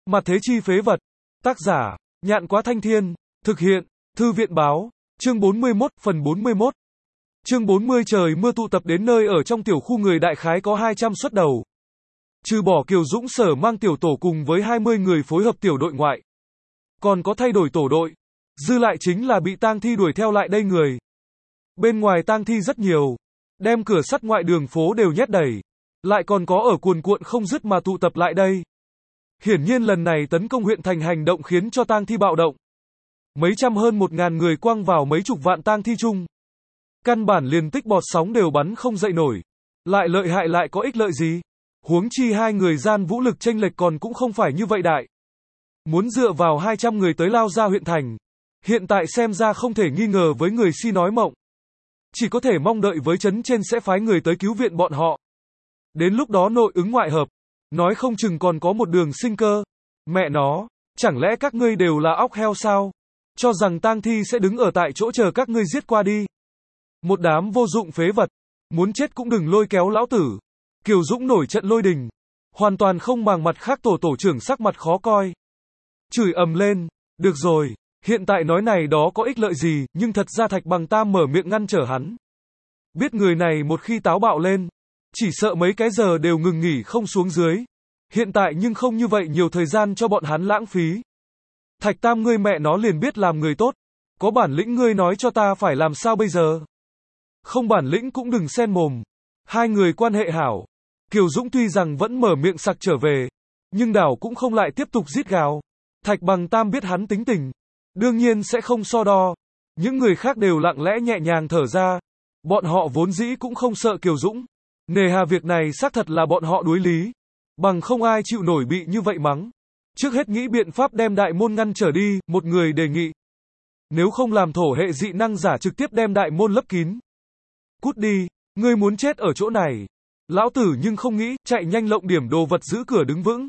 Mặt thế chi phế vật. Tác giả, Nhạn Quá Thanh Thiên. Thực hiện, Thư viện Báo. Chương 41, phần 41. Chương 40 trời mưa tụ tập đến nơi ở trong tiểu khu người đại khái có 200 xuất đầu. Trừ bỏ Kiều Dũng Sở mang tiểu tổ cùng với 20 người phối hợp tiểu đội ngoại. Còn có thay đổi tổ đội. Dư lại chính là bị tang thi đuổi theo lại đây người. Bên ngoài tang thi rất nhiều. Đem cửa sắt ngoại đường phố đều nhét đầy. Lại còn có ở cuồn cuộn không dứt mà tụ tập lại đây. Hiển nhiên lần này tấn công huyện thành hành động khiến cho tang thi bạo động. Mấy trăm hơn 1.000 người quăng vào mấy chục vạn tang thi chung. Căn bản liền tích bọt sóng đều bắn không dậy nổi. Lại lợi hại lại có ích lợi gì? Huống chi hai người gian vũ lực chênh lệch còn cũng không phải như vậy đại. Muốn dựa vào 200 người tới lao ra huyện thành. Hiện tại xem ra không thể nghi ngờ với người si nói mộng. Chỉ có thể mong đợi với trấn trên sẽ phái người tới cứu viện bọn họ. Đến lúc đó nội ứng ngoại hợp. Nói không chừng còn có một đường sinh cơ. Mẹ nó, chẳng lẽ các ngươi đều là óc heo sao? Cho rằng tang thi sẽ đứng ở tại chỗ chờ các ngươi giết qua đi. Một đám vô dụng phế vật. Muốn chết cũng đừng lôi kéo lão tử. Kiều Dũng nổi trận lôi đình. Hoàn toàn không màng mặt khác tổ trưởng sắc mặt khó coi. Chửi ầm lên. Được rồi, hiện tại nói này đó có ích lợi gì, nhưng thật ra Thạch Bằng Tam mở miệng ngăn trở hắn. Biết người này một khi táo bạo lên, chỉ sợ mấy cái giờ đều ngừng nghỉ không xuống dưới. Hiện tại nhưng không như vậy nhiều thời gian cho bọn hắn lãng phí. Thạch Tam ngươi mẹ nó liền biết làm người tốt. Có bản lĩnh ngươi nói cho ta phải làm sao bây giờ. Không bản lĩnh cũng đừng xen mồm. Hai người quan hệ hảo. Kiều Dũng tuy rằng vẫn mở miệng sặc trở về, nhưng đảo cũng không lại tiếp tục rít gào. Thạch Bằng Tam biết hắn tính tình. Đương nhiên sẽ không so đo. Những người khác đều lặng lẽ nhẹ nhàng thở ra. Bọn họ vốn dĩ cũng không sợ Kiều Dũng. Nề hà việc này xác thật là bọn họ đối lý. Bằng không ai chịu nổi bị như vậy mắng. Trước hết nghĩ biện pháp đem đại môn ngăn trở đi, một người đề nghị. Nếu không làm thổ hệ dị năng giả trực tiếp đem đại môn lấp kín. Cút đi, ngươi muốn chết ở chỗ này. Lão tử nhưng không nghĩ, chạy nhanh lộng điểm đồ vật giữ cửa đứng vững.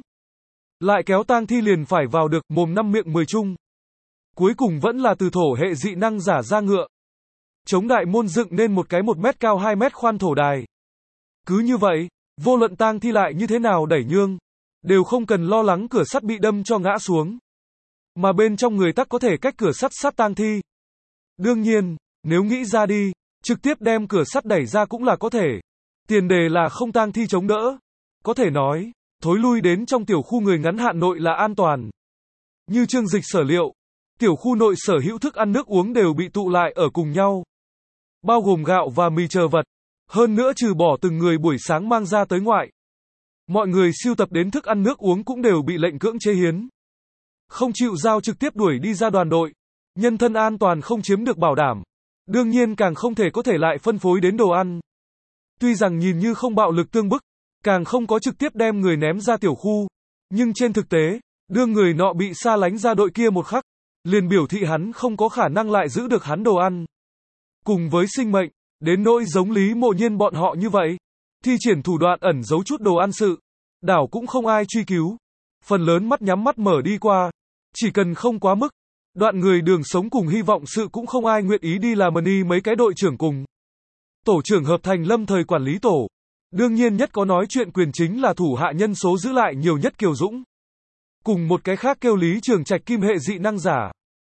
Lại kéo tang thi liền phải vào được, mồm năm miệng 10 chung. Cuối cùng vẫn là từ thổ hệ dị năng giả ra ngựa. Chống đại môn dựng nên một cái 1 mét cao 2 mét khoan thổ đài. Cứ như vậy, vô luận tang thi lại như thế nào đẩy nhương, đều không cần lo lắng cửa sắt bị đâm cho ngã xuống. Mà bên trong người tắc có thể cách cửa sắt sát tang thi. Đương nhiên, nếu nghĩ ra đi, trực tiếp đem cửa sắt đẩy ra cũng là có thể. Tiền đề là không tang thi chống đỡ. Có thể nói, thối lui đến trong tiểu khu người ngắn hạn nội là an toàn. Như Trương Dịch sở liệu, tiểu khu nội sở hữu thức ăn nước uống đều bị tụ lại ở cùng nhau. Bao gồm gạo và mì chờ vật. Hơn nữa trừ bỏ từng người buổi sáng mang ra tới ngoại. Mọi người sưu tập đến thức ăn nước uống cũng đều bị lệnh cưỡng chế hiến. Không chịu giao trực tiếp đuổi đi ra đoàn đội. Nhân thân an toàn không chiếm được bảo đảm. Đương nhiên càng không thể có thể lại phân phối đến đồ ăn. Tuy rằng nhìn như không bạo lực tương bức, càng không có trực tiếp đem người ném ra tiểu khu. Nhưng trên thực tế, đương người nọ bị xa lánh ra đội kia một khắc, liền biểu thị hắn không có khả năng lại giữ được hắn đồ ăn. Cùng với sinh mệnh, đến nỗi giống Lý Mộ Nhiên bọn họ như vậy, thi triển thủ đoạn ẩn giấu chút đồ ăn sự, đảo cũng không ai truy cứu. Phần lớn mắt nhắm mắt mở đi qua, chỉ cần không quá mức, đoạn người đường sống cùng hy vọng sự cũng không ai nguyện ý đi làm ni mấy cái đội trưởng cùng. Tổ trưởng hợp thành lâm thời quản lý tổ, đương nhiên nhất có nói chuyện quyền chính là thủ hạ nhân số giữ lại nhiều nhất Kiều Dũng. Cùng một cái khác kêu Lý Trường Trạch kim hệ dị năng giả.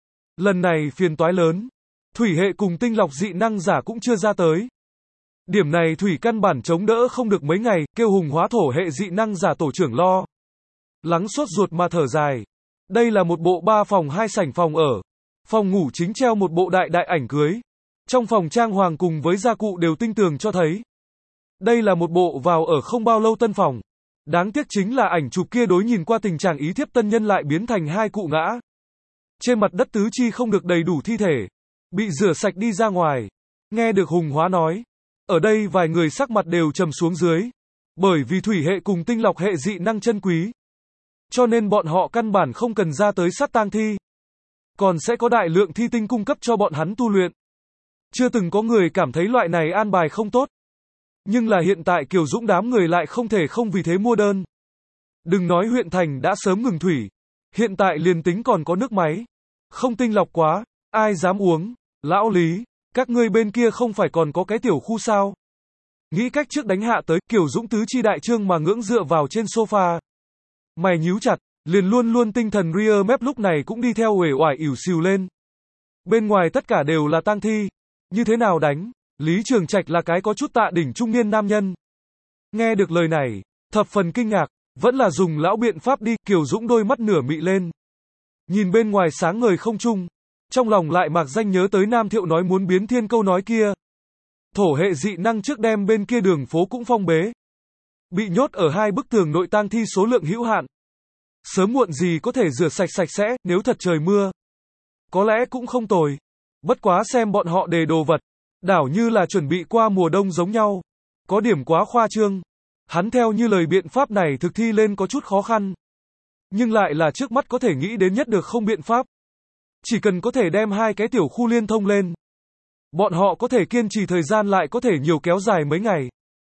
Lần này phiền toái lớn. Thủy hệ cùng tinh lọc dị năng giả cũng chưa ra tới. Điểm này Thủy căn bản chống đỡ không được mấy ngày, kêu Hùng hóa thổ hệ dị năng giả tổ trưởng lo. Lắng sốt ruột mà thở dài. Đây là một bộ 3 phòng 2 sảnh phòng ở. Phòng ngủ chính treo một bộ đại ảnh cưới. Trong phòng trang hoàng cùng với gia cụ đều tinh tường cho thấy. Đây là một bộ vào ở không bao lâu tân phòng. Đáng tiếc chính là ảnh chụp kia đối nhìn qua tình trạng ý thiếp tân nhân lại biến thành 2 cụ ngã. Trên mặt đất tứ chi không được đầy đủ thi thể. Bị rửa sạch đi ra ngoài. Nghe được Hùng hóa nói. Ở đây vài người sắc mặt đều trầm xuống dưới. Bởi vì thủy hệ cùng tinh lọc hệ dị năng chân quý. Cho nên bọn họ căn bản không cần ra tới sát tang thi. Còn sẽ có đại lượng thi tinh cung cấp cho bọn hắn tu luyện. Chưa từng có người cảm thấy loại này an bài không tốt. Nhưng là hiện tại Kiều Dũng đám người lại không thể không vì thế mua đơn. Đừng nói huyện thành đã sớm ngừng thủy. Hiện tại liền tính còn có nước máy. Không tinh lọc quá, ai dám uống. Lão Lý, các ngươi bên kia không phải còn có cái tiểu khu sao? Nghĩ cách trước đánh hạ tới, Kiều Dũng tứ chi đại trương mà ngưỡng dựa vào trên sofa. Mày nhíu chặt, liền luôn luôn tinh thần Rear Map lúc này cũng đi theo uể oải ỉu xìu lên. Bên ngoài tất cả đều là tang thi. Như thế nào đánh? Lý Trường Trạch là cái có chút tạ đỉnh trung niên nam nhân. Nghe được lời này, thập phần kinh ngạc, vẫn là dùng lão biện pháp đi, Kiều Dũng đôi mắt nửa mị lên. Nhìn bên ngoài sáng ngời không trung, trong lòng lại mạc danh nhớ tới Nam Thiệu nói muốn biến thiên câu nói kia. Thổ hệ dị năng trước đem bên kia đường phố cũng phong bế. Bị nhốt ở hai bức tường nội tang thi số lượng hữu hạn. Sớm muộn gì có thể rửa sạch sạch sẽ, nếu thật trời mưa. Có lẽ cũng không tồi. Bất quá xem bọn họ đề đồ vật. Đảo như là chuẩn bị qua mùa đông giống nhau. Có điểm quá khoa trương. Hắn theo như lời biện pháp này thực thi lên có chút khó khăn. Nhưng lại là trước mắt có thể nghĩ đến nhất được không biện pháp. Chỉ cần có thể đem hai cái tiểu khu liên thông lên. Bọn họ có thể kiên trì thời gian lại có thể nhiều kéo dài mấy ngày.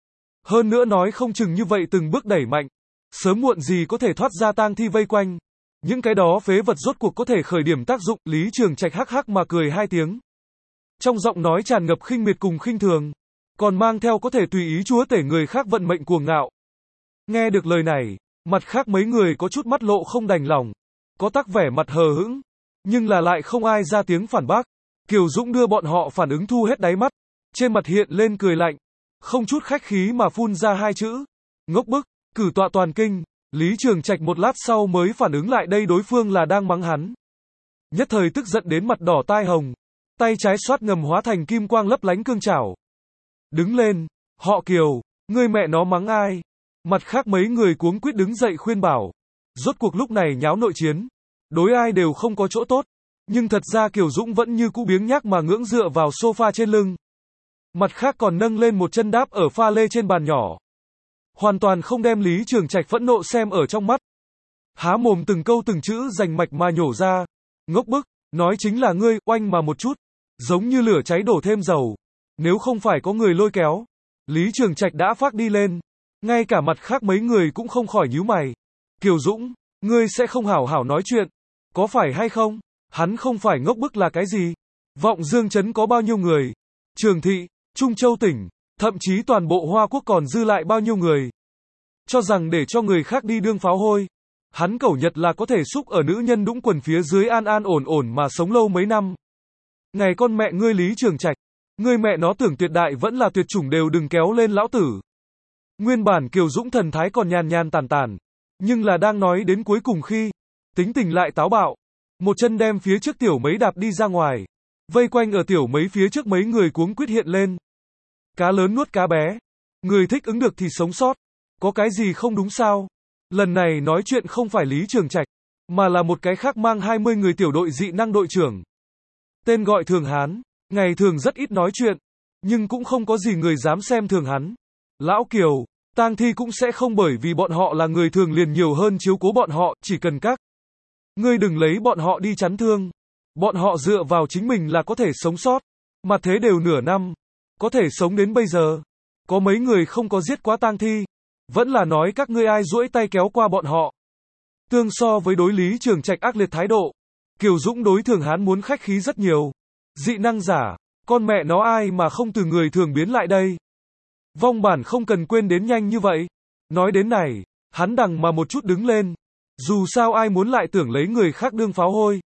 Hơn nữa nói không chừng như vậy từng bước đẩy mạnh. Sớm muộn gì có thể thoát ra tang thi vây quanh. Những cái đó phế vật rốt cuộc có thể khởi điểm tác dụng. Lý Trường Trạch hắc hắc mà cười hai tiếng. Trong giọng nói tràn ngập khinh miệt cùng khinh thường. Còn mang theo có thể tùy ý chúa tể người khác vận mệnh cuồng ngạo. Nghe được lời này, mặt khác mấy người có chút mắt lộ không đành lòng. Có tác vẻ mặt hờ hững. Nhưng là lại không ai ra tiếng phản bác. Kiều Dũng đưa bọn họ phản ứng thu hết đáy mắt. Trên mặt hiện lên cười lạnh. Không chút khách khí mà phun ra hai chữ. Ngốc bức, cử tọa toàn kinh. Lý Trường Trạch một lát sau mới phản ứng lại đây đối phương là đang mắng hắn. Nhất thời tức giận đến mặt đỏ tai hồng. Tay trái xoát ngầm hóa thành kim quang lấp lánh cương chảo. Đứng lên, họ Kiều, ngươi mẹ nó mắng ai? Mặt khác mấy người cuống quýt đứng dậy khuyên bảo. Rốt cuộc lúc này nháo nội chiến. Đối ai đều không có chỗ tốt. Nhưng thật ra Kiều Dũng vẫn như cũ biếng nhác mà ngưỡng dựa vào sofa trên lưng. Mặt khác còn nâng lên một chân đáp ở pha lê trên bàn nhỏ. Hoàn toàn không đem Lý Trường Trạch phẫn nộ xem ở trong mắt. Há mồm từng câu từng chữ rành mạch mà nhổ ra. Ngốc bức, nói chính là ngươi, oanh mà một chút. Giống như lửa cháy đổ thêm dầu. Nếu không phải có người lôi kéo, Lý Trường Trạch đã phát đi lên. Ngay cả mặt khác mấy người cũng không khỏi nhíu mày. Kiều Dũng, ngươi sẽ không hảo hảo nói chuyện. Có phải hay không? Hắn không phải ngốc bức là cái gì? Vọng Dương Trấn có bao nhiêu người? Trường Thị, Trung Châu tỉnh, thậm chí toàn bộ Hoa Quốc còn dư lại bao nhiêu người? Cho rằng để cho người khác đi đương pháo hôi. Hắn cẩu Nhật là có thể xúc ở nữ nhân đũng quần phía dưới an an ổn ổn mà sống lâu mấy năm. Ngày con mẹ ngươi Lý Trường Trạch. Ngươi mẹ nó tưởng tuyệt đại vẫn là tuyệt chủng đều đừng kéo lên lão tử. Nguyên bản Kiều Dũng thần thái còn nhàn nhàn tàn tàn. Nhưng là đang nói đến cuối cùng khi, tính tình lại táo bạo. Một chân đem phía trước tiểu mấy đạp đi ra ngoài. Vây quanh ở tiểu mấy phía trước mấy người cuống quýt hiện lên. Cá lớn nuốt cá bé. Người thích ứng được thì sống sót. Có cái gì không đúng sao? Lần này nói chuyện không phải Lý Trường Trạch, mà là một cái khác mang 20 người tiểu đội dị năng đội trưởng. Tên gọi Thường Hán. Ngày thường rất ít nói chuyện, nhưng cũng không có gì người dám xem thường hắn. Lão Kiều, tang thi cũng sẽ không bởi vì bọn họ là người thường liền nhiều hơn chiếu cố bọn họ, chỉ cần các ngươi đừng lấy bọn họ đi chắn thương. Bọn họ dựa vào chính mình là có thể sống sót. Mà thế đều nửa năm, có thể sống đến bây giờ. Có mấy người không có giết quá tang thi, vẫn là nói các ngươi ai duỗi tay kéo qua bọn họ. Tương so với đối Lý Trường Trạch ác liệt thái độ, Kiều Dũng đối Thường Hán muốn khách khí rất nhiều. Dị năng giả, con mẹ nó ai mà không từ người thường biến lại đây. Vong bản không cần quên đến nhanh như vậy. Nói đến này, hắn đằng mà một chút đứng lên. Dù sao ai muốn lại tưởng lấy người khác đương pháo hôi.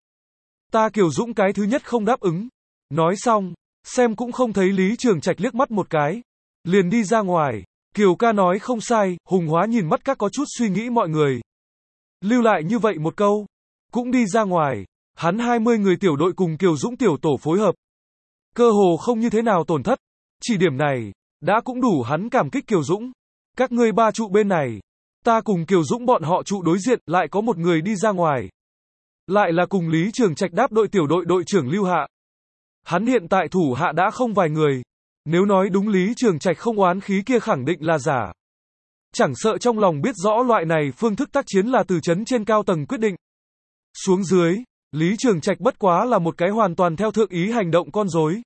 Ta Kiều Dũng cái thứ nhất không đáp ứng. Nói xong, xem cũng không thấy Lý Trường Trạch liếc mắt một cái. Liền đi ra ngoài. Kiều ca nói không sai, Hùng Hóa nhìn mắt các có chút suy nghĩ mọi người. Lưu lại như vậy một câu. Cũng đi ra ngoài. Hắn 20 người tiểu đội cùng Kiều Dũng tiểu tổ phối hợp. Cơ hồ không như thế nào tổn thất. Chỉ điểm này, đã cũng đủ hắn cảm kích Kiều Dũng. Các ngươi ba trụ bên này. Ta cùng Kiều Dũng bọn họ trụ đối diện, lại có một người đi ra ngoài. Lại là cùng Lý Trường Trạch đáp đội tiểu đội đội trưởng Lưu Hạ. Hắn hiện tại thủ hạ đã không vài người. Nếu nói đúng Lý Trường Trạch không oán khí kia khẳng định là giả. Chẳng sợ trong lòng biết rõ loại này phương thức tác chiến là từ chấn trên cao tầng quyết định. Xuống dưới, Lý Trường Trạch bất quá là một cái hoàn toàn theo thượng ý hành động con rối.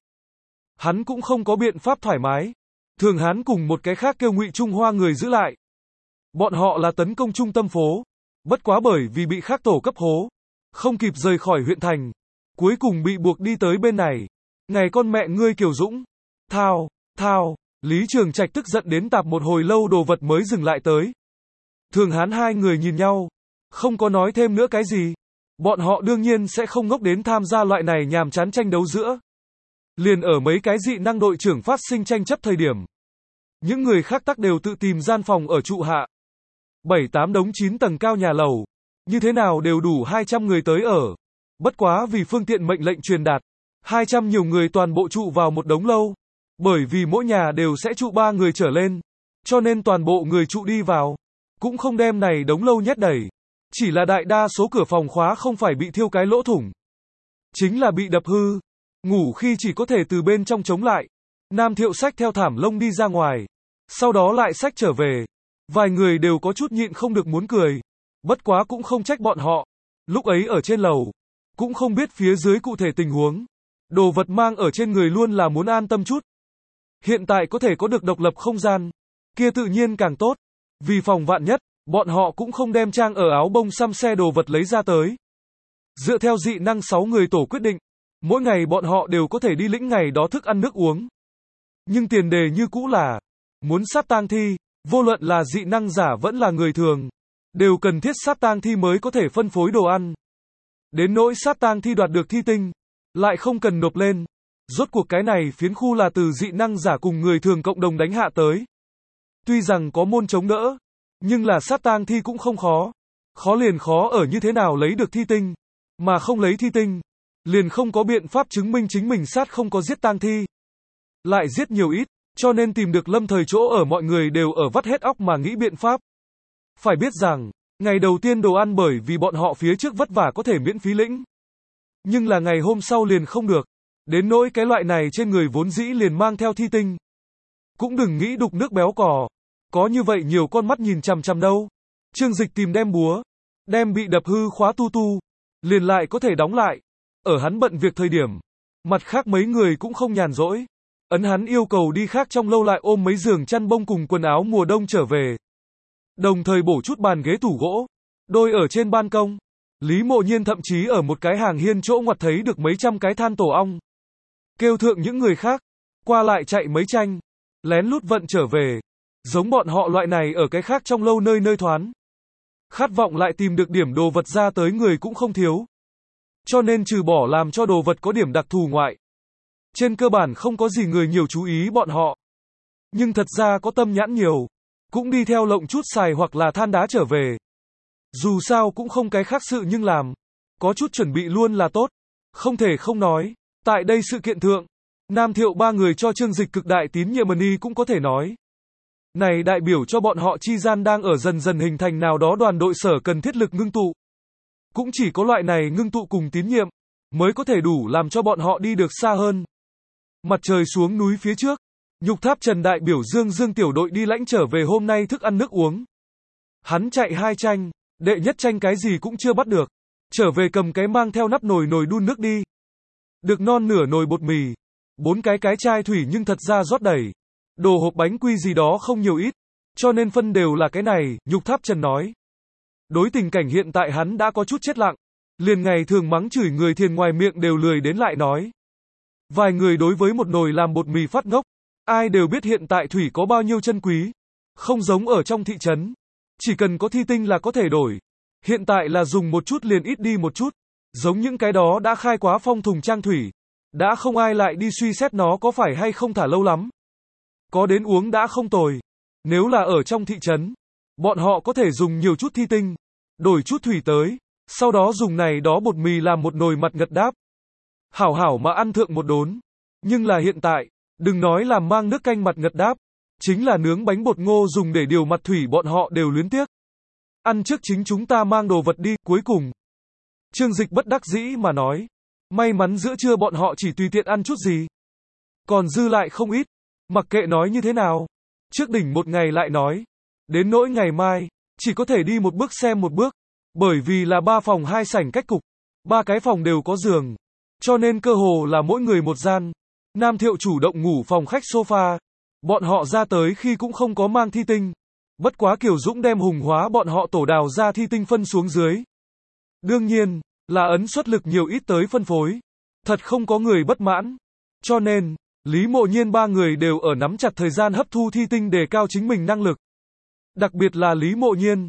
Hắn cũng không có biện pháp thoải mái. Thường Hán cùng một cái khác kêu Ngụy Trung Hoa người giữ lại. Bọn họ là tấn công trung tâm phố. Bất quá bởi vì bị khác tổ cấp hố. Không kịp rời khỏi huyện thành. Cuối cùng bị buộc đi tới bên này. Ngày con mẹ ngươi Kiều Dũng. Thao. Lý Trường Trạch tức giận đến tạp một hồi lâu đồ vật mới dừng lại tới. Thường Hán hai người nhìn nhau. Không có nói thêm nữa cái gì. Bọn họ đương nhiên sẽ không ngốc đến tham gia loại này nhàm chán tranh đấu giữa. Liền ở mấy cái dị năng đội trưởng phát sinh tranh chấp thời điểm. Những người khác tắc đều tự tìm gian phòng ở trụ hạ. 7-8 đống 9 tầng cao nhà lầu. Như thế nào đều đủ 200 người tới ở. Bất quá vì phương tiện mệnh lệnh truyền đạt. 200 nhiều người toàn bộ trụ vào một đống lâu. Bởi vì mỗi nhà đều sẽ trụ 3 người trở lên. Cho nên toàn bộ người trụ đi vào. Cũng không đem này đống lâu nhét đầy. Chỉ là đại đa số cửa phòng khóa không phải bị thiêu cái lỗ thủng. Chính là bị đập hư. Ngủ khi chỉ có thể từ bên trong chống lại. Nam Thiệu xách theo thảm lông đi ra ngoài. Sau đó lại xách trở về. Vài người đều có chút nhịn không được muốn cười. Bất quá cũng không trách bọn họ. Lúc ấy ở trên lầu. Cũng không biết phía dưới cụ thể tình huống. Đồ vật mang ở trên người luôn là muốn an tâm chút. Hiện tại có thể có được độc lập không gian. Kia tự nhiên càng tốt. Vì phòng vạn nhất, bọn họ cũng không đem trang ở áo bông xăm xe đồ vật lấy ra tới. Dựa theo dị năng 6 người tổ quyết định. Mỗi ngày bọn họ đều có thể đi lĩnh ngày đó thức ăn nước uống. Nhưng tiền đề như cũ là muốn sát tang thi, vô luận là dị năng giả vẫn là người thường, đều cần thiết sát tang thi mới có thể phân phối đồ ăn. Đến nỗi sát tang thi đoạt được thi tinh, lại không cần nộp lên. Rốt cuộc cái này phiến khu là từ dị năng giả cùng người thường cộng đồng đánh hạ tới. Tuy rằng có môn chống đỡ, nhưng là sát tang thi cũng không khó. Khó liền khó ở như thế nào lấy được thi tinh, mà không lấy thi tinh, liền không có biện pháp chứng minh chính mình sát không có giết tang thi. Lại giết nhiều ít, cho nên tìm được lâm thời chỗ ở mọi người đều ở vắt hết óc mà nghĩ biện pháp. Phải biết rằng, ngày đầu tiên đồ ăn bởi vì bọn họ phía trước vất vả có thể miễn phí lĩnh. Nhưng là ngày hôm sau liền không được. Đến nỗi cái loại này trên người vốn dĩ liền mang theo thi tinh. Cũng đừng nghĩ đục nước béo cò. Có như vậy nhiều con mắt nhìn chằm chằm đâu. Trương Dịch tìm đem búa. Đem bị đập hư khóa tu. Liền lại có thể đóng lại. Ở hắn bận việc thời điểm. Mặt khác mấy người cũng không nhàn rỗi. Ấn hắn yêu cầu đi khác trong lâu lại ôm mấy giường chăn bông cùng quần áo mùa đông trở về. Đồng thời bổ chút bàn ghế tủ gỗ. Đôi ở trên ban công. Lý Mộ Nhiên thậm chí ở một cái hàng hiên chỗ ngoặt thấy được mấy trăm cái than tổ ong. Kêu thượng những người khác. Qua lại chạy mấy tranh. Lén lút vận trở về. Giống bọn họ loại này ở cái khác trong lâu nơi nơi thoán. Khát vọng lại tìm được điểm đồ vật ra tới người cũng không thiếu. Cho nên trừ bỏ làm cho đồ vật có điểm đặc thù ngoại. Trên cơ bản không có gì người nhiều chú ý bọn họ. Nhưng thật ra có tâm nhãn nhiều. Cũng đi theo lộng chút xài hoặc là than đá trở về. Dù sao cũng không cái khác sự nhưng làm. Có chút chuẩn bị luôn là tốt. Không thể không nói. Tại đây sự kiện thượng. Nam Thiệu 3 người cho Trương Dịch cực đại tín nhiệm money cũng có thể nói. Này đại biểu cho bọn họ chi gian đang ở dần dần hình thành nào đó đoàn đội sở cần thiết lực ngưng tụ. Cũng chỉ có loại này ngưng tụ cùng tín nhiệm. Mới có thể đủ làm cho bọn họ đi được xa hơn. Mặt trời xuống núi phía trước. Nhục Tháp Trần đại biểu Dương tiểu đội đi lãnh trở về hôm nay thức ăn nước uống. Hắn chạy 2 tranh. Đệ nhất tranh cái gì cũng chưa bắt được. Trở về cầm cái mang theo nắp nồi đun nước đi. Được non nửa nồi bột mì. 4 cái chai thủy nhưng thật ra rót đầy. Đồ hộp bánh quy gì đó không nhiều ít. Cho nên phân đều là cái này, Nhục Tháp Trần nói. Đối tình cảnh hiện tại hắn đã có chút chết lặng. Liền ngày thường mắng chửi người thiền ngoài miệng đều lười đến lại nói. Vài người đối với một nồi làm bột mì phát ngốc. Ai đều biết hiện tại thủy có bao nhiêu chân quý. Không giống ở trong thị trấn. Chỉ cần có thi tinh là có thể đổi. Hiện tại là dùng một chút liền ít đi một chút. Giống những cái đó đã khai quá phong thùng trang thủy. Đã không ai lại đi suy xét nó có phải hay không thả lâu lắm. Có đến uống đã không tồi. Nếu là ở trong thị trấn, bọn họ có thể dùng nhiều chút thi tinh. Đổi chút thủy tới. Sau đó dùng này đó bột mì làm một nồi mặt ngật đáp. Hảo hảo mà ăn thượng một đốn. Nhưng là hiện tại, đừng nói làm mang nước canh mặt ngật đáp. Chính là nướng bánh bột ngô dùng để điều mặt thủy bọn họ đều luyến tiếc. Ăn trước chính chúng ta mang đồ vật đi, cuối cùng. Trương Dịch bất đắc dĩ mà nói. May mắn giữa trưa bọn họ chỉ tùy tiện ăn chút gì. Còn dư lại không ít. Mặc kệ nói như thế nào. Trước đỉnh một ngày lại nói. Đến nỗi ngày mai, chỉ có thể đi một bước xem một bước. Bởi vì là 3 phòng 2 sảnh cách cục. 3 cái phòng đều có giường. Cho nên cơ hồ là mỗi người một gian. Nam Thiệu chủ động ngủ phòng khách sofa. Bọn họ ra tới khi cũng không có mang thi tinh. Bất quá Kiều Dũng đem hùng hóa bọn họ tổ đào ra thi tinh phân xuống dưới. Đương nhiên, là ấn suất lực nhiều ít tới phân phối. Thật không có người bất mãn. Cho nên, Lý Mộ Nhiên 3 người đều ở nắm chặt thời gian hấp thu thi tinh đề cao chính mình năng lực. Đặc biệt là Lý Mộ Nhiên.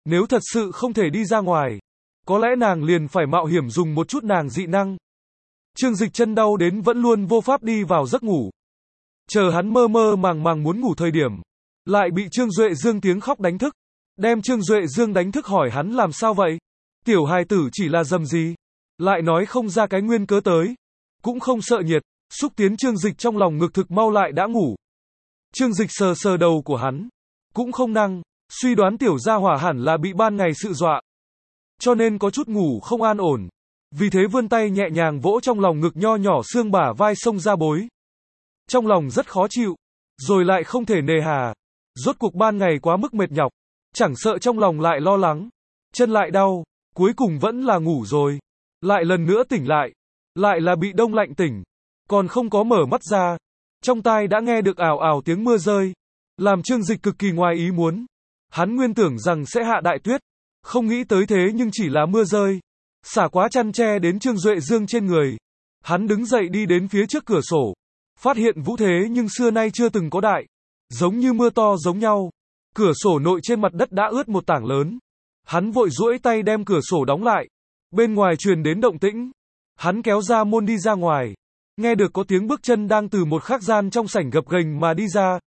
Nếu thật sự không thể đi ra ngoài, có lẽ nàng liền phải mạo hiểm dùng một chút nàng dị năng. Trương Dịch chân đau đến vẫn luôn vô pháp đi vào giấc ngủ. Chờ hắn mơ mơ màng màng muốn ngủ thời điểm, lại bị Trương Duệ Dương tiếng khóc đánh thức. Đem Trương Duệ Dương đánh thức hỏi hắn làm sao vậy? Tiểu hài tử chỉ là dầm gì? Lại nói không ra cái nguyên cớ tới. Cũng không sợ nhiệt, xúc tiến Trương Dịch trong lòng ngực thực mau lại đã ngủ. Trương Dịch sờ sờ đầu của hắn. Cũng không năng, suy đoán tiểu gia hỏa hẳn là bị ban ngày sự dọa. Cho nên có chút ngủ không an ổn. Vì thế vươn tay nhẹ nhàng vỗ trong lòng ngực nho nhỏ xương bả vai xông ra bối. Trong lòng rất khó chịu, rồi lại không thể nề hà. Rốt cuộc ban ngày quá mức mệt nhọc, chẳng sợ trong lòng lại lo lắng, chân lại đau, cuối cùng vẫn là ngủ rồi. Lại lần nữa tỉnh lại là bị đông lạnh tỉnh, còn không có mở mắt ra, trong tai đã nghe được ào ào tiếng mưa rơi, làm Trương Dịch cực kỳ ngoài ý muốn. Hắn nguyên tưởng rằng sẽ hạ đại tuyết, không nghĩ tới thế nhưng chỉ là mưa rơi, xả quá chăn che đến Trương Duệ Dương trên người. Hắn đứng dậy đi đến phía trước cửa sổ, phát hiện vũ thế nhưng xưa nay chưa từng có đại, giống như mưa to giống nhau. Cửa sổ nội trên mặt đất đã ướt một tảng lớn. Hắn vội duỗi tay đem cửa sổ đóng lại. Bên ngoài truyền đến động tĩnh. Hắn kéo ra môn đi ra ngoài. Nghe được có tiếng bước chân đang từ một khắc gian trong sảnh gập ghềnh mà đi ra.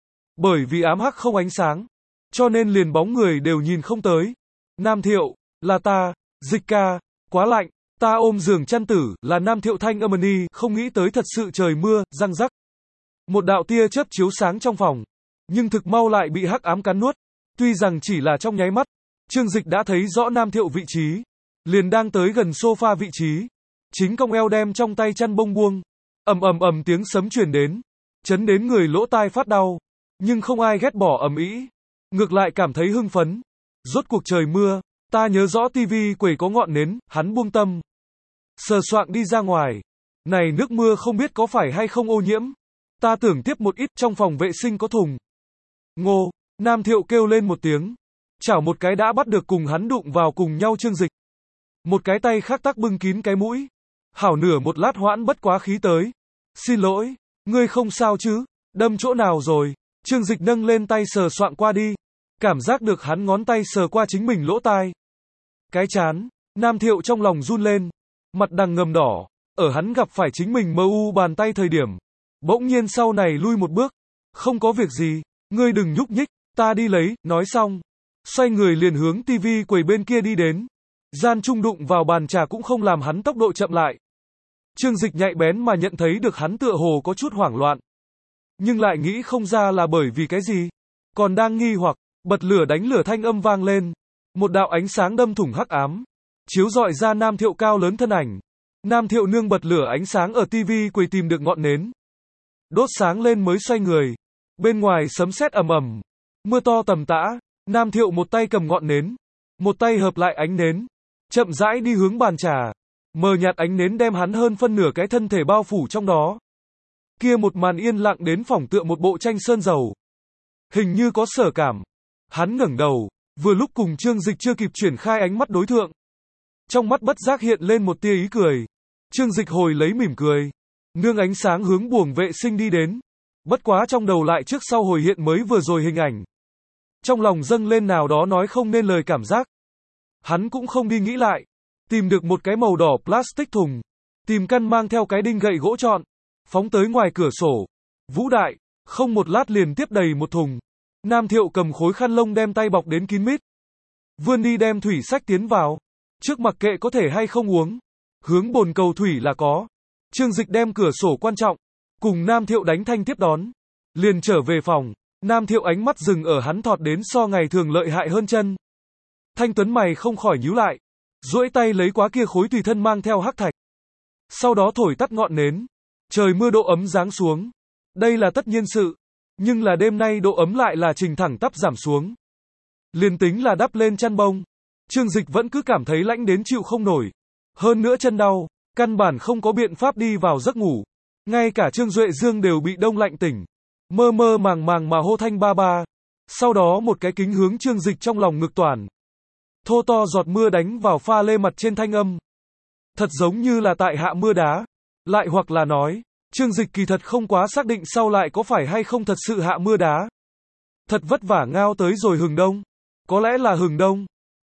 Bởi vì ám hắc không ánh sáng, cho nên liền bóng người đều nhìn không tới. Nam Thiệu, là ta, Dịch ca, quá lạnh, ta ôm giường chăn tử, là Nam Thiệu thanh âm ni, không nghĩ tới thật sự trời mưa, răng rắc. Một đạo tia chớp chiếu sáng trong phòng, nhưng thực mau lại bị hắc ám cắn nuốt. Tuy rằng chỉ là trong nháy mắt, Trương Dịch đã thấy rõ Nam Thiệu vị trí, liền đang tới gần sofa vị trí, chính cong eo đem trong tay chăn bông buông. Ầm ầm ầm tiếng sấm truyền đến, chấn đến người lỗ tai phát đau, nhưng không ai ghét bỏ ầm ĩ, ngược lại cảm thấy hưng phấn. Rốt cuộc trời mưa, ta nhớ rõ tivi quầy có ngọn nến, hắn buông tâm, sờ soạng đi ra ngoài. Này nước mưa không biết có phải hay không ô nhiễm, ta tưởng tiếp một ít, trong phòng vệ sinh có thùng. Ngô, Nam Thiệu kêu lên một tiếng, chảo một cái đã bắt được cùng hắn đụng vào cùng nhau Trương Dịch. Một cái tay khác tắc bưng kín cái mũi. Hảo nửa một lát hoãn bất quá khí tới. Xin lỗi, ngươi không sao chứ? Đâm chỗ nào rồi? Trương Dịch nâng lên tay sờ soạng qua đi, cảm giác được hắn ngón tay sờ qua chính mình lỗ tai. Cái chán, Nam Thiệu trong lòng run lên, mặt đằng ngầm đỏ, ở hắn gặp phải chính mình mơ u bàn tay thời điểm. Bỗng nhiên sau này lui một bước, không có việc gì, ngươi đừng nhúc nhích, ta đi lấy, nói xong. Xoay người liền hướng tivi quầy bên kia đi đến. Gian trung đụng vào bàn trà cũng không làm hắn tốc độ chậm lại. Trương Dịch nhạy bén mà nhận thấy được hắn tựa hồ có chút hoảng loạn. Nhưng lại nghĩ không ra là bởi vì cái gì. Còn đang nghi hoặc, bật lửa đánh lửa thanh âm vang lên. Một đạo ánh sáng đâm thủng hắc ám, chiếu rọi ra Nam Thiệu cao lớn thân ảnh. Nam Thiệu nương bật lửa ánh sáng ở tivi quầy tìm được ngọn nến, đốt sáng lên mới xoay người. Bên ngoài sấm sét ầm ầm, mưa to tầm tã. Nam Thiệu một tay cầm ngọn nến, một tay hợp lại ánh nến, chậm rãi đi hướng bàn trà. Mờ nhạt ánh nến đem hắn hơn phân nửa cái thân thể bao phủ trong đó. Kia một màn yên lặng đến phỏng tựa một bộ tranh sơn dầu. Hình như có sở cảm. Hắn ngẩng đầu, vừa lúc cùng Trương Dịch chưa kịp triển khai ánh mắt đối thượng. Trong mắt bất giác hiện lên một tia ý cười. Trương Dịch hồi lấy mỉm cười, nương ánh sáng hướng buồng vệ sinh đi đến. Bất quá trong đầu lại trước sau hồi hiện mới vừa rồi hình ảnh. Trong lòng dâng lên nào đó nói không nên lời cảm giác. Hắn cũng không đi nghĩ lại, tìm được một cái màu đỏ plastic thùng, tìm căn mang theo cái đinh gậy gỗ trọn, phóng tới ngoài cửa sổ. Vũ đại, không một lát liền tiếp đầy một thùng. Nam Thiệu cầm khối khăn lông đem tay bọc đến kín mít, vươn đi đem thủy sách tiến vào, trước mặc kệ có thể hay không uống, hướng bồn cầu thủy là có. Trương Dịch đem cửa sổ quan trọng, cùng Nam Thiệu đánh thanh tiếp đón, liền trở về phòng. Nam Thiệu ánh mắt dừng ở hắn thọt đến so ngày thường lợi hại hơn chân. Thanh tuấn mày không khỏi nhíu lại, duỗi tay lấy quá kia khối tùy thân mang theo hắc thạch. Sau đó thổi tắt ngọn nến. Trời mưa độ ấm giáng xuống. Đây là tất nhiên sự, nhưng là đêm nay độ ấm lại là trình thẳng tắp giảm xuống. Liền tính là đắp lên chăn bông, Trương Dịch vẫn cứ cảm thấy lạnh đến chịu không nổi. Hơn nữa chân đau, căn bản không có biện pháp đi vào giấc ngủ. Ngay cả Trương Duệ Dương đều bị đông lạnh tỉnh, mơ mơ màng màng mà hô thanh ba ba. Sau đó một cái kính hướng Trương Dịch trong lòng ngực toàn. Thô to giọt mưa đánh vào pha lê mặt trên thanh âm. Thật giống như là tại hạ mưa đá. Lại hoặc là nói, Trương Dịch kỳ thật không quá xác định sau lại có phải hay không thật sự hạ mưa đá. Thật vất vả ngao tới rồi hừng đông. Có lẽ là hừng đông,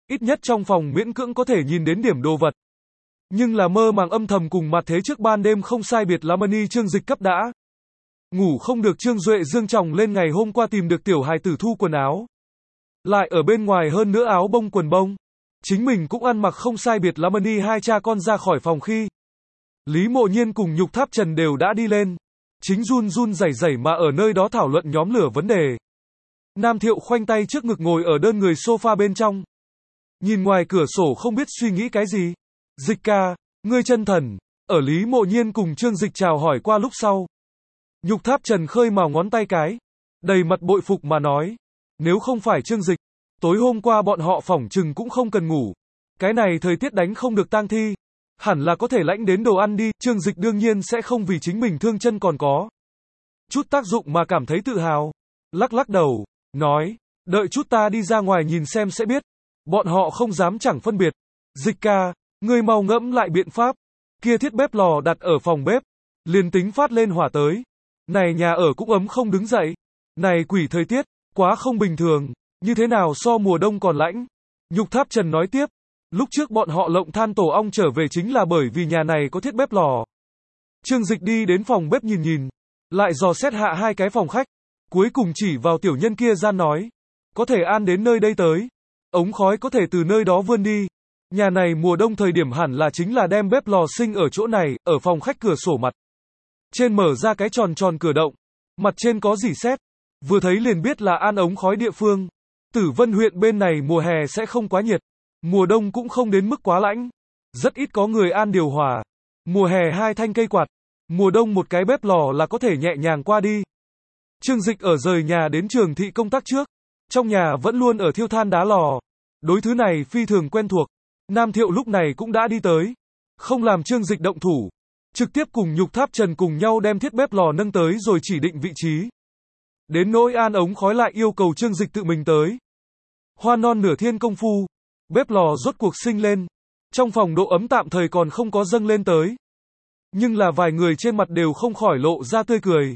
ít nhất trong phòng miễn cưỡng có thể nhìn đến điểm đồ vật. Nhưng là mơ màng âm thầm cùng mặt thế trước ban đêm không sai biệt lắm ni Trương Dịch cấp đã. Ngủ không được Trương Duệ Dương chồng lên ngày hôm qua tìm được tiểu hài tử thu quần áo. Lại ở bên ngoài hơn nữa áo bông quần bông. Chính mình cũng ăn mặc không sai biệt lắm ni hai cha con ra khỏi phòng khi. Lý Mộ Nhiên cùng Nhục Tháp Trần đều đã đi lên. Chính run run rẩy rẩy mà ở nơi đó thảo luận nhóm lửa vấn đề. Nam Thiệu khoanh tay trước ngực ngồi ở đơn người sofa bên trong. Nhìn ngoài cửa sổ không biết suy nghĩ cái gì. Dịch ca, ngươi chân thần. Ở Lý Mộ Nhiên cùng Trương Dịch chào hỏi qua lúc sau. Nhục Tháp Trần khơi mào ngón tay cái. Đầy mặt bội phục mà nói. Nếu không phải Trương Dịch, tối hôm qua bọn họ phỏng chừng cũng không cần ngủ. Cái này thời tiết đánh không được tang thi. Hẳn là có thể lãnh đến đồ ăn đi. Trương Dịch đương nhiên sẽ không vì chính mình thương chân còn có chút tác dụng mà cảm thấy tự hào. Lắc lắc đầu, nói, đợi chút ta đi ra ngoài nhìn xem sẽ biết. Bọn họ không dám chẳng phân biệt. Dịch ca, ngươi mau ngẫm lại biện pháp. Kia thiết bếp lò đặt ở phòng bếp. Liền tính phát lên hỏa tới. Này nhà ở cũng ấm không đứng dậy. Này quỷ thời tiết, quá không bình thường. Như thế nào so mùa đông còn lạnh. Nhục Tháp Trần nói tiếp. Lúc trước bọn họ lộng than tổ ong trở về chính là bởi vì nhà này có thiết bếp lò. Trương Dịch đi đến phòng bếp nhìn nhìn. Lại dò xét hạ hai cái phòng khách. Cuối cùng chỉ vào tiểu nhân kia gian nói. Có thể an đến nơi đây tới. Ống khói có thể từ nơi đó vươn đi. Nhà này mùa đông thời điểm hẳn là chính là đem bếp lò sinh ở chỗ này, ở phòng khách cửa sổ mặt. Trên mở ra cái tròn tròn cửa động. Mặt trên có rỉ sét. Vừa thấy liền biết là an ống khói địa phương. Tử Vân huyện bên này mùa hè sẽ không quá nhiệt. Mùa đông cũng không đến mức quá lạnh. Rất ít có người an điều hòa. Mùa hè hai thanh cây quạt. Mùa đông một cái bếp lò là có thể nhẹ nhàng qua đi. Trương Dịch ở rời nhà đến Trường Thị công tác trước. Trong nhà vẫn luôn ở thiêu than đá lò. Đối thứ này phi thường quen thuộc. Nam Thiệu lúc này cũng đã đi tới. Không làm Trương Dịch động thủ. Trực tiếp cùng Nhục Tháp Trần cùng nhau đem thiết bếp lò nâng tới rồi chỉ định vị trí. Đến nỗi an ống khói lại yêu cầu Trương Dịch tự mình tới. Hoa non nửa thiên công phu. Bếp lò rốt cuộc sinh lên. Trong phòng độ ấm tạm thời còn không có dâng lên tới. Nhưng là vài người trên mặt đều không khỏi lộ ra tươi cười.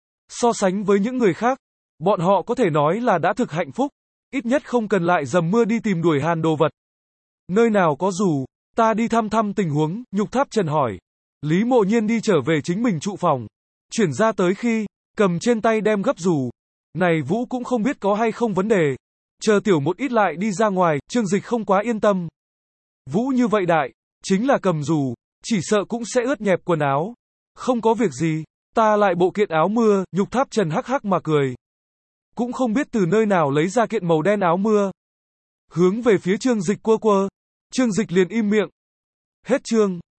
So sánh với những người khác, bọn họ có thể nói là đã thực hạnh phúc. Ít nhất không cần lại dầm mưa đi tìm đuổi hàn đồ vật. Nơi nào có dù, ta đi thăm thăm tình huống, Nhục Tháp Trần hỏi. Lý Mộ Nhiên đi trở về chính mình trụ phòng. Chuyển ra tới khi, cầm trên tay đem gấp dù. Này Vũ cũng không biết có hay không vấn đề. Chờ tiểu một ít lại đi ra ngoài, Trương Dịch không quá yên tâm. Vũ như vậy đại, chính là cầm dù, chỉ sợ cũng sẽ ướt nhẹp quần áo. Không có việc gì, ta lại bộ kiện áo mưa, Nhục Tháp Trần hắc hắc mà cười. Cũng không biết từ nơi nào lấy ra kiện màu đen áo mưa. Hướng về phía Trương Dịch quơ quơ. Trương Dịch liền im miệng. Hết chương.